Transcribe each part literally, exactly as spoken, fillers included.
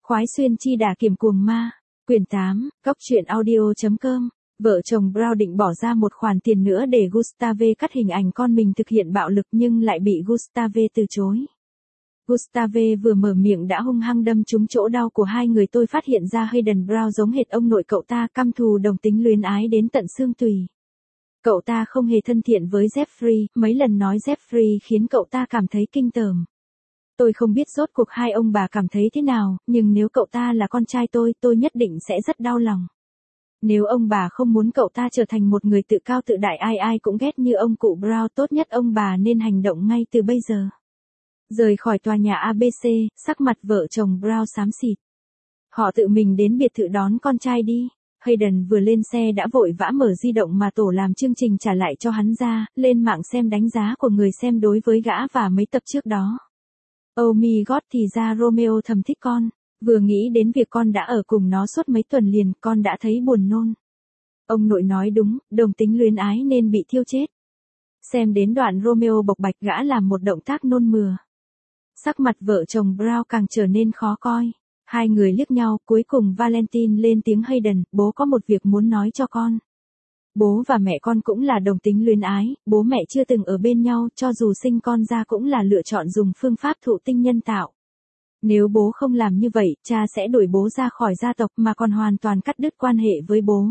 Khoái xuyên chi đà kiểm cuồng ma. Quyển tám, Cóc truyện audio.com. Vợ chồng Brown định bỏ ra một khoản tiền nữa để Gustave cắt hình ảnh con mình thực hiện bạo lực nhưng lại bị Gustave từ chối. Gustave vừa mở miệng đã hung hăng đâm trúng chỗ đau của hai người. Tôi phát hiện ra Hayden Brown giống hệt ông nội cậu ta, căm thù đồng tính luyến ái đến tận xương tủy. Cậu ta không hề thân thiện với Jeffrey, mấy lần nói Jeffrey khiến cậu ta cảm thấy kinh tởm. Tôi không biết rốt cuộc hai ông bà cảm thấy thế nào, nhưng nếu cậu ta là con trai tôi, tôi nhất định sẽ rất đau lòng. Nếu ông bà không muốn cậu ta trở thành một người tự cao tự đại ai ai cũng ghét như ông cụ Brown, tốt nhất ông bà nên hành động ngay từ bây giờ. Rời khỏi tòa nhà a bê xê, sắc mặt vợ chồng Brown xám xịt. Họ tự mình đến biệt thự đón con trai đi. Hayden vừa lên xe đã vội vã mở di động mà tổ làm chương trình trả lại cho hắn ra, lên mạng xem đánh giá của người xem đối với gã và mấy tập trước đó. Oh my god, thì ra Romeo thầm thích con. Vừa nghĩ đến việc con đã ở cùng nó suốt mấy tuần liền, con đã thấy buồn nôn. Ông nội nói đúng, đồng tính luyến ái nên bị thiêu chết. Xem đến đoạn Romeo bộc bạch gã làm một động tác nôn mửa. Sắc mặt vợ chồng Brown càng trở nên khó coi. Hai người liếc nhau, cuối cùng Valentine lên tiếng. Hayden, bố có một việc muốn nói cho con. Bố và mẹ con cũng là đồng tính luyến ái, bố mẹ chưa từng ở bên nhau, cho dù sinh con ra cũng là lựa chọn dùng phương pháp thụ tinh nhân tạo. Nếu bố không làm như vậy, cha sẽ đuổi bố ra khỏi gia tộc mà còn hoàn toàn cắt đứt quan hệ với bố.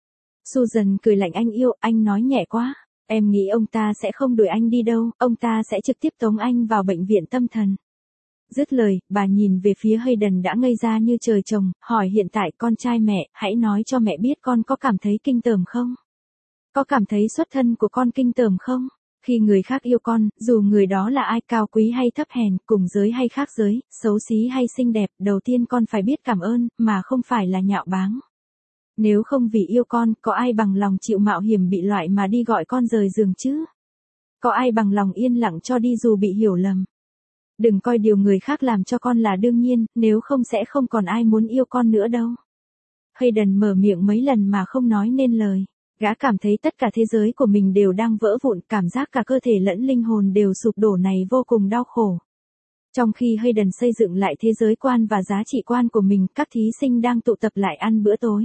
Susan cười lạnh, anh yêu, anh nói nhẹ quá. Em nghĩ ông ta sẽ không đuổi anh đi đâu, ông ta sẽ trực tiếp tống anh vào bệnh viện tâm thần. Dứt lời, bà nhìn về phía Hayden đã ngây ra như trời trồng, hỏi hiện tại con trai mẹ, hãy nói cho mẹ biết con có cảm thấy kinh tởm không? Có cảm thấy xuất thân của con kinh tởm không? Khi người khác yêu con, dù người đó là ai, cao quý hay thấp hèn, cùng giới hay khác giới, xấu xí hay xinh đẹp, đầu tiên con phải biết cảm ơn, mà không phải là nhạo báng. Nếu không vì yêu con, có ai bằng lòng chịu mạo hiểm bị loại mà đi gọi con rời giường chứ? Có ai bằng lòng yên lặng cho đi dù bị hiểu lầm? Đừng coi điều người khác làm cho con là đương nhiên, nếu không sẽ không còn ai muốn yêu con nữa đâu. Hayden mở miệng mấy lần mà không nói nên lời. Gã cảm thấy tất cả thế giới của mình đều đang vỡ vụn, cảm giác cả cơ thể lẫn linh hồn đều sụp đổ này vô cùng đau khổ. Trong khi Hayden xây dựng lại thế giới quan và giá trị quan của mình, các thí sinh đang tụ tập lại ăn bữa tối.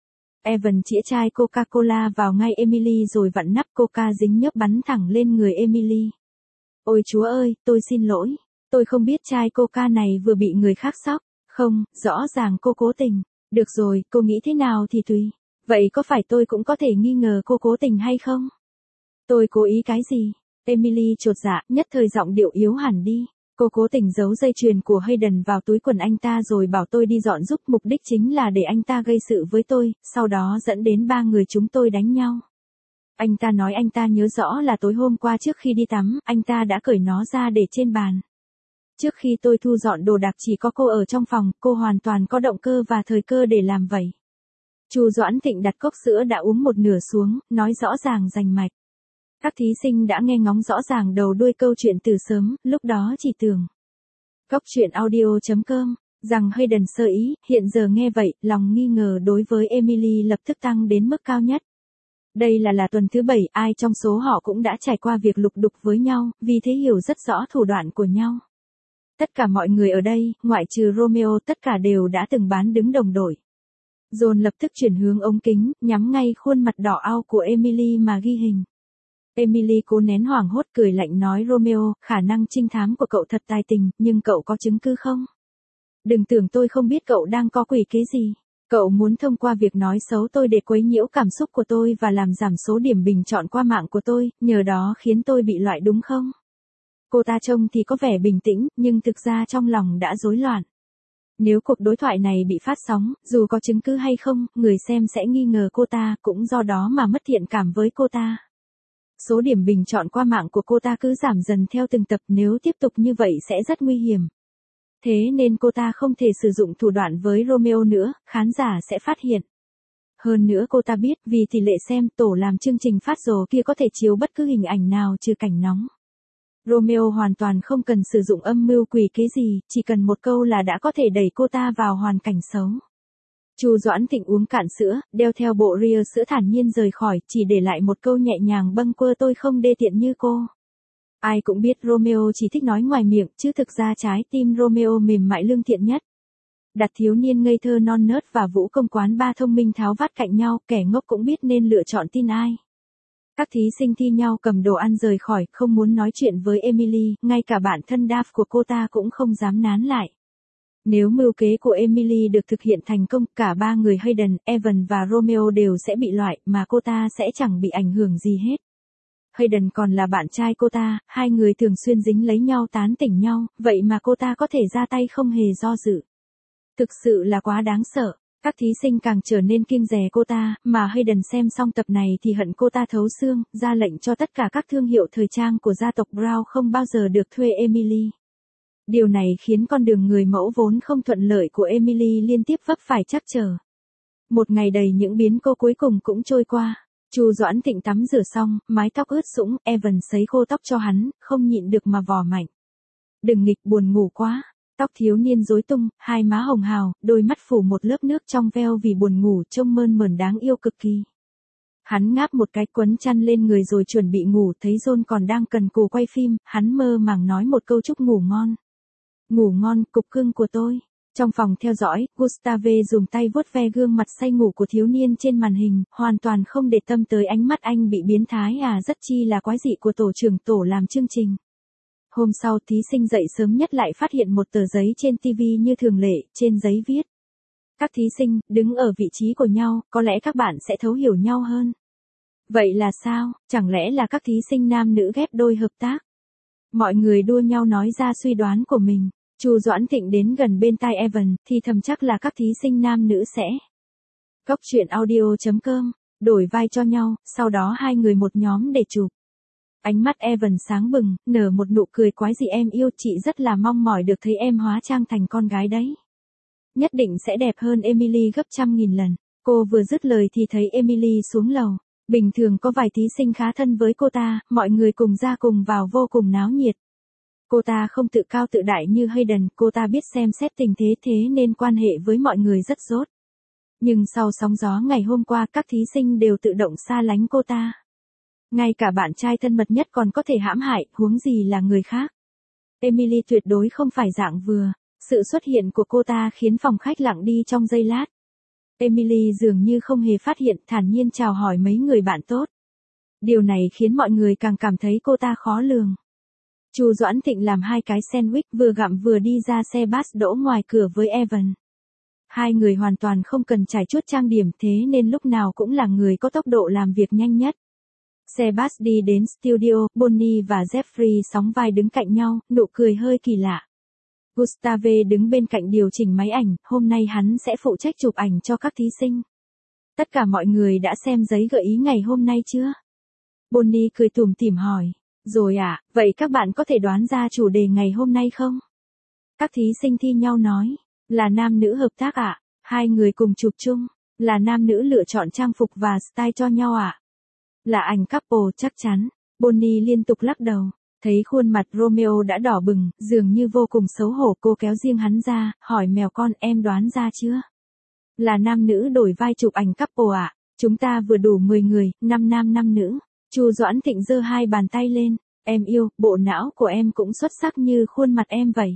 Evan chĩa chai Coca-Cola vào ngay Emily rồi vặn nắp Coca dính nhớp bắn thẳng lên người Emily. Ôi chúa ơi, tôi xin lỗi. Tôi không biết chai Coca này vừa bị người khác xóc. Không, rõ ràng cô cố tình. Được rồi, cô nghĩ thế nào thì tùy. Vậy có phải tôi cũng có thể nghi ngờ cô cố tình hay không? Tôi cố ý cái gì? Emily chột dạ, nhất thời giọng điệu yếu hẳn đi. Cô cố tình giấu dây chuyền của Hayden vào túi quần anh ta rồi bảo tôi đi dọn giúp, mục đích chính là để anh ta gây sự với tôi, sau đó dẫn đến ba người chúng tôi đánh nhau. Anh ta nói anh ta nhớ rõ là tối hôm qua trước khi đi tắm, anh ta đã cởi nó ra để trên bàn. Trước khi tôi thu dọn đồ đạc chỉ có cô ở trong phòng, cô hoàn toàn có động cơ và thời cơ để làm vậy. Chu Doãn Thịnh đặt cốc sữa đã uống một nửa xuống, nói rõ ràng rành mạch. Các thí sinh đã nghe ngóng rõ ràng đầu đuôi câu chuyện từ sớm, lúc đó chỉ tưởng. Cóc truyện audio.com, rằng Hayden sơ ý, hiện giờ nghe vậy, lòng nghi ngờ đối với Emily lập tức tăng đến mức cao nhất. Đây là là tuần thứ bảy, ai trong số họ cũng đã trải qua việc lục đục với nhau, vì thế hiểu rất rõ thủ đoạn của nhau. Tất cả mọi người ở đây, ngoại trừ Romeo, tất cả đều đã từng bán đứng đồng đội. John lập tức chuyển hướng ống kính, nhắm ngay khuôn mặt đỏ ao của Emily mà ghi hình. Emily cố nén hoảng hốt cười lạnh nói Romeo, khả năng trinh thám của cậu thật tài tình, nhưng cậu có chứng cứ không? Đừng tưởng tôi không biết cậu đang có quỷ kế gì. Cậu muốn thông qua việc nói xấu tôi để quấy nhiễu cảm xúc của tôi và làm giảm số điểm bình chọn qua mạng của tôi, nhờ đó khiến tôi bị loại đúng không? Cô ta trông thì có vẻ bình tĩnh, nhưng thực ra trong lòng đã rối loạn. Nếu cuộc đối thoại này bị phát sóng, dù có chứng cứ hay không, người xem sẽ nghi ngờ cô ta, cũng do đó mà mất thiện cảm với cô ta. Số điểm bình chọn qua mạng của cô ta cứ giảm dần theo từng tập, nếu tiếp tục như vậy sẽ rất nguy hiểm. Thế nên cô ta không thể sử dụng thủ đoạn với Romeo nữa, khán giả sẽ phát hiện. Hơn nữa cô ta biết, vì tỷ lệ xem, tổ làm chương trình phát rồ kia có thể chiếu bất cứ hình ảnh nào trừ cảnh nóng. Romeo hoàn toàn không cần sử dụng âm mưu quỷ kế gì, chỉ cần một câu là đã có thể đẩy cô ta vào hoàn cảnh xấu. Chu Doãn Thịnh uống cạn sữa, đeo theo bộ ria sữa thản nhiên rời khỏi, chỉ để lại một câu nhẹ nhàng bâng quơ tôi không đê tiện như cô. Ai cũng biết Romeo chỉ thích nói ngoài miệng, chứ thực ra trái tim Romeo mềm mại lương thiện nhất. Đặt thiếu niên ngây thơ non nớt và vũ công quán ba thông minh tháo vát cạnh nhau, kẻ ngốc cũng biết nên lựa chọn tin ai. Các thí sinh thi nhau cầm đồ ăn rời khỏi, không muốn nói chuyện với Emily, ngay cả bản thân Dave của cô ta cũng không dám nán lại. Nếu mưu kế của Emily được thực hiện thành công, cả ba người Hayden, Evan và Romeo đều sẽ bị loại, mà cô ta sẽ chẳng bị ảnh hưởng gì hết. Hayden còn là bạn trai cô ta, hai người thường xuyên dính lấy nhau tán tỉnh nhau, vậy mà cô ta có thể ra tay không hề do dự. Thực sự là quá đáng sợ. Các thí sinh càng trở nên kiêng dè cô ta, mà Hayden xem xong tập này thì hận cô ta thấu xương, ra lệnh cho tất cả các thương hiệu thời trang của gia tộc Brown không bao giờ được thuê Emily. Điều này khiến con đường người mẫu vốn không thuận lợi của Emily liên tiếp vấp phải trắc trở. Một ngày đầy những biến cố cuối cùng cũng trôi qua. Chu Doãn Thịnh tắm rửa xong, mái tóc ướt sũng, Evan sấy khô tóc cho hắn, không nhịn được mà vò mạnh. Đừng nghịch, buồn ngủ quá. Tóc thiếu niên rối tung, hai má hồng hào, đôi mắt phủ một lớp nước trong veo vì buồn ngủ, trông mơn mởn đáng yêu cực kỳ. Hắn ngáp một cái quấn chăn lên người rồi chuẩn bị ngủ, thấy John còn đang cần cù quay phim, hắn mơ màng nói một câu chúc ngủ ngon. Ngủ ngon, cục cưng của tôi. Trong phòng theo dõi, Gustave dùng tay vuốt ve gương mặt say ngủ của thiếu niên trên màn hình, hoàn toàn không để tâm tới ánh mắt anh bị biến thái à rất chi là quái dị của tổ trưởng tổ làm chương trình. Hôm sau thí sinh dậy sớm nhất lại phát hiện một tờ giấy trên ti vi như thường lệ, trên giấy viết. Các thí sinh, đứng ở vị trí của nhau, có lẽ các bạn sẽ thấu hiểu nhau hơn. Vậy là sao, chẳng lẽ là các thí sinh nam nữ ghép đôi hợp tác? Mọi người đua nhau nói ra suy đoán của mình. Chu Doãn Thịnh đến gần bên tai Evan, thì thầm chắc là các thí sinh nam nữ sẽ. Cốc truyện audio chấm com, đổi vai cho nhau, sau đó hai người một nhóm để chụp. Ánh mắt Evan sáng bừng, nở một nụ cười quái dị em yêu chị rất là mong mỏi được thấy em hóa trang thành con gái đấy. Nhất định sẽ đẹp hơn Emily gấp trăm nghìn lần. Cô vừa dứt lời thì thấy Emily xuống lầu. Bình thường có vài thí sinh khá thân với cô ta, mọi người cùng ra cùng vào vô cùng náo nhiệt. Cô ta không tự cao tự đại như Hayden, cô ta biết xem xét tình thế thế nên quan hệ với mọi người rất tốt. Nhưng sau sóng gió ngày hôm qua các thí sinh đều tự động xa lánh cô ta. Ngay cả bạn trai thân mật nhất còn có thể hãm hại, huống gì là người khác. Emily tuyệt đối không phải dạng vừa. Sự xuất hiện của cô ta khiến phòng khách lặng đi trong giây lát. Emily dường như không hề phát hiện, thản nhiên chào hỏi mấy người bạn tốt. Điều này khiến mọi người càng cảm thấy cô ta khó lường. Chu Doãn Thịnh làm hai cái sandwich vừa gặm vừa đi ra xe bus đỗ ngoài cửa với Evan. Hai người hoàn toàn không cần trải chuốt trang điểm thế nên lúc nào cũng là người có tốc độ làm việc nhanh nhất. Xe bus đi đến studio, Bonnie và Jeffrey sóng vai đứng cạnh nhau, nụ cười hơi kỳ lạ. Gustave đứng bên cạnh điều chỉnh máy ảnh, hôm nay hắn sẽ phụ trách chụp ảnh cho các thí sinh. Tất cả mọi người đã xem giấy gợi ý ngày hôm nay chưa? Bonnie cười tủm tỉm hỏi. Rồi ạ, à, vậy các bạn có thể đoán ra chủ đề ngày hôm nay không? Các thí sinh thi nhau nói, là nam nữ hợp tác ạ, à? Hai người cùng chụp chung, là nam nữ lựa chọn trang phục và style cho nhau ạ. À? Là ảnh couple chắc chắn, Bonnie liên tục lắc đầu, thấy khuôn mặt Romeo đã đỏ bừng, dường như vô cùng xấu hổ cô kéo riêng hắn ra, hỏi mèo con em đoán ra chưa? Là nam nữ đổi vai chụp ảnh couple ạ, à? Chúng ta vừa đủ mười người, năm nam năm nữ. Chu Doãn Thịnh giơ hai bàn tay lên, em yêu, bộ não của em cũng xuất sắc như khuôn mặt em vậy.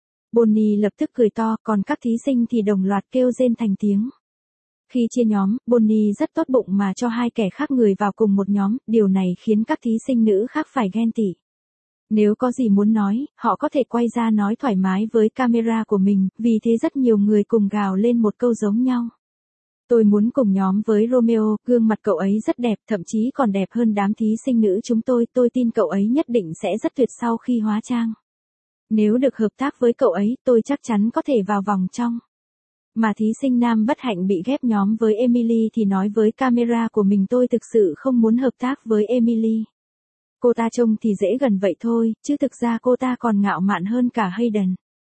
Bonnie lập tức cười to, còn các thí sinh thì đồng loạt kêu rên thành tiếng. Khi chia nhóm, Bonnie rất tốt bụng mà cho hai kẻ khác người vào cùng một nhóm, điều này khiến các thí sinh nữ khác phải ghen tị. Nếu có gì muốn nói, họ có thể quay ra nói thoải mái với camera của mình, vì thế rất nhiều người cùng gào lên một câu giống nhau. Tôi muốn cùng nhóm với Romeo, gương mặt cậu ấy rất đẹp, thậm chí còn đẹp hơn đám thí sinh nữ chúng tôi, tôi tin cậu ấy nhất định sẽ rất tuyệt sau khi hóa trang. Nếu được hợp tác với cậu ấy, tôi chắc chắn có thể vào vòng trong. Mà thí sinh nam bất hạnh bị ghép nhóm với Emily thì nói với camera của mình tôi thực sự không muốn hợp tác với Emily. Cô ta trông thì dễ gần vậy thôi, chứ thực ra cô ta còn ngạo mạn hơn cả Hayden.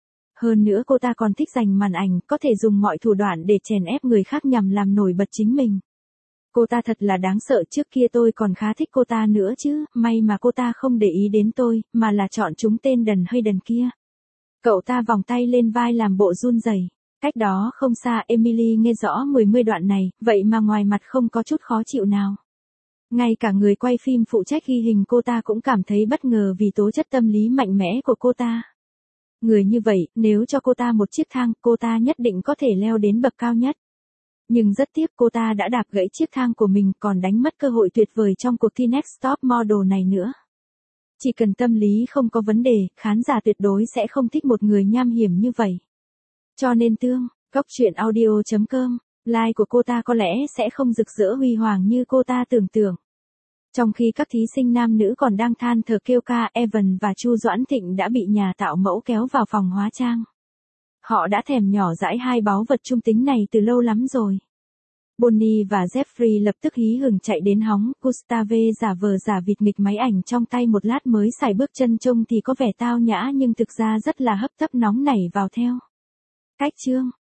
Hơn nữa cô ta còn thích giành màn ảnh, có thể dùng mọi thủ đoạn để chèn ép người khác nhằm làm nổi bật chính mình. Cô ta thật là đáng sợ, trước kia tôi còn khá thích cô ta nữa chứ, may mà cô ta không để ý đến tôi, mà là chọn chúng tên đần Hayden kia. Cậu ta vòng tay lên vai làm bộ run rẩy. Cách đó không xa Emily nghe rõ mười mươi đoạn này, vậy mà ngoài mặt không có chút khó chịu nào. Ngay cả người quay phim phụ trách ghi hình cô ta cũng cảm thấy bất ngờ vì tố chất tâm lý mạnh mẽ của cô ta. Người như vậy, nếu cho cô ta một chiếc thang, cô ta nhất định có thể leo đến bậc cao nhất. Nhưng rất tiếc cô ta đã đạp gãy chiếc thang của mình, còn đánh mất cơ hội tuyệt vời trong cuộc thi Next Top Model này nữa. Chỉ cần tâm lý không có vấn đề, khán giả tuyệt đối sẽ không thích một người nham hiểm như vậy. Cho nên tương, góc chuyện audio chấm com, like của cô ta có lẽ sẽ không rực rỡ huy hoàng như cô ta tưởng tượng. Trong khi các thí sinh nam nữ còn đang than thở kêu ca, Evan và Chu Doãn Thịnh đã bị nhà tạo mẫu kéo vào phòng hóa trang. Họ đã thèm nhỏ dãi hai báu vật trung tính này từ lâu lắm rồi. Bonnie và Jeffrey lập tức hí hửng chạy đến hóng, Gustave giả vờ giả vịt nghịch máy ảnh trong tay một lát mới xài bước chân trông thì có vẻ tao nhã nhưng thực ra rất là hấp tấp nóng nảy vào theo. Cách chương